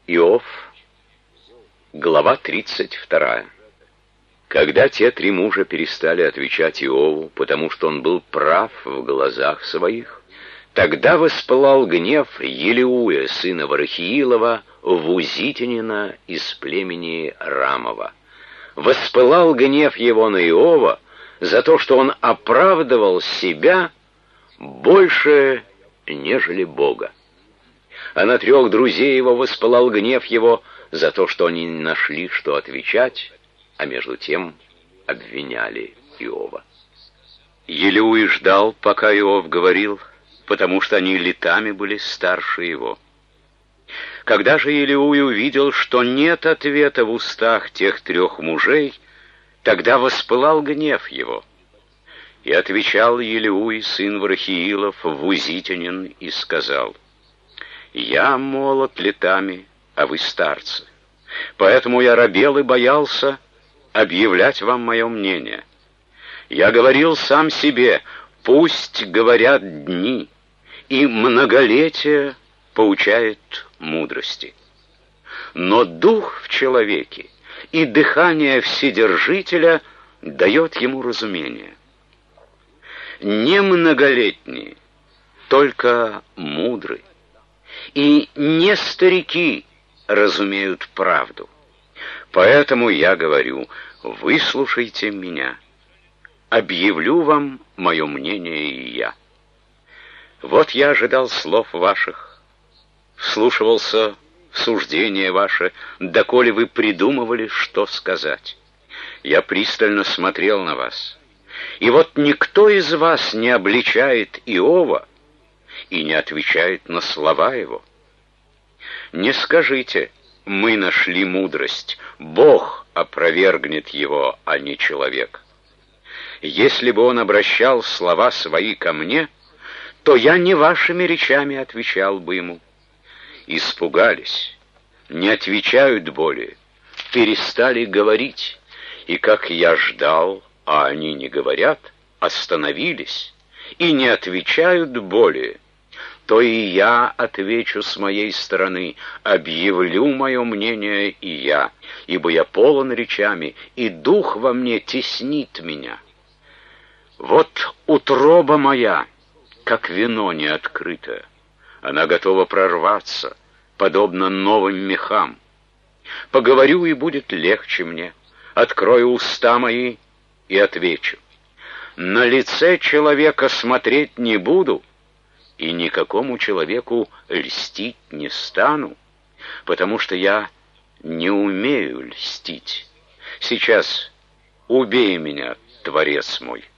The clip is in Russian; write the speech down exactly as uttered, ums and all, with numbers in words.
Иов, глава тридцать вторая. Когда те три мужа перестали отвечать Иову, потому что он был прав в глазах своих, тогда воспылал гнев Елеуя, сына Варахиилова, вузитянина из племени Рамова. Воспылал гнев его на Иова за то, что он оправдывал себя больше, нежели Бога. А на трех друзей его воспылал гнев его за то, что они не нашли, что отвечать, а между тем обвиняли Иова. Елеуй ждал, пока Иов говорил, потому что они летами были старше его. Когда же Елеуй увидел, что нет ответа в устах тех трех мужей, тогда воспылал гнев его. И отвечал Елеуй, сын Варахиилов, вузитянин, и сказал: «Я молод летами, а вы старцы, поэтому я робел и боялся объявлять вам мое мнение. Я говорил сам себе: пусть говорят дни, и многолетие поучает мудрости. Но дух в человеке и дыхание Вседержителя дает ему разумение. Не многолетние, только мудры, и не старики разумеют правду. Поэтому я говорю: выслушайте меня, объявлю вам мое мнение и я. Вот я ожидал слов ваших, вслушивался в суждение ваше, доколе вы придумывали, что сказать. Я пристально смотрел на вас, и вот никто из вас не обличает Иова и не отвечает на слова его. Не скажите: мы нашли мудрость, Бог опровергнет его, а не человек. Если бы он обращал слова свои ко мне, то я не вашими речами отвечал бы ему. Испугались, не отвечают более, перестали говорить, и как я ждал, а они не говорят, остановились и не отвечают более, то и я отвечу с моей стороны, объявлю мое мнение и я, ибо я полон речами, и дух во мне теснит меня. Вот утроба моя, как вино неоткрытое, она готова прорваться, подобно новым мехам. Поговорю, и будет легче мне, открою уста мои и отвечу. На лице человека смотреть не буду, и никакому человеку льстить не стану, потому что я не умею льстить. Сейчас убей меня, Творец мой».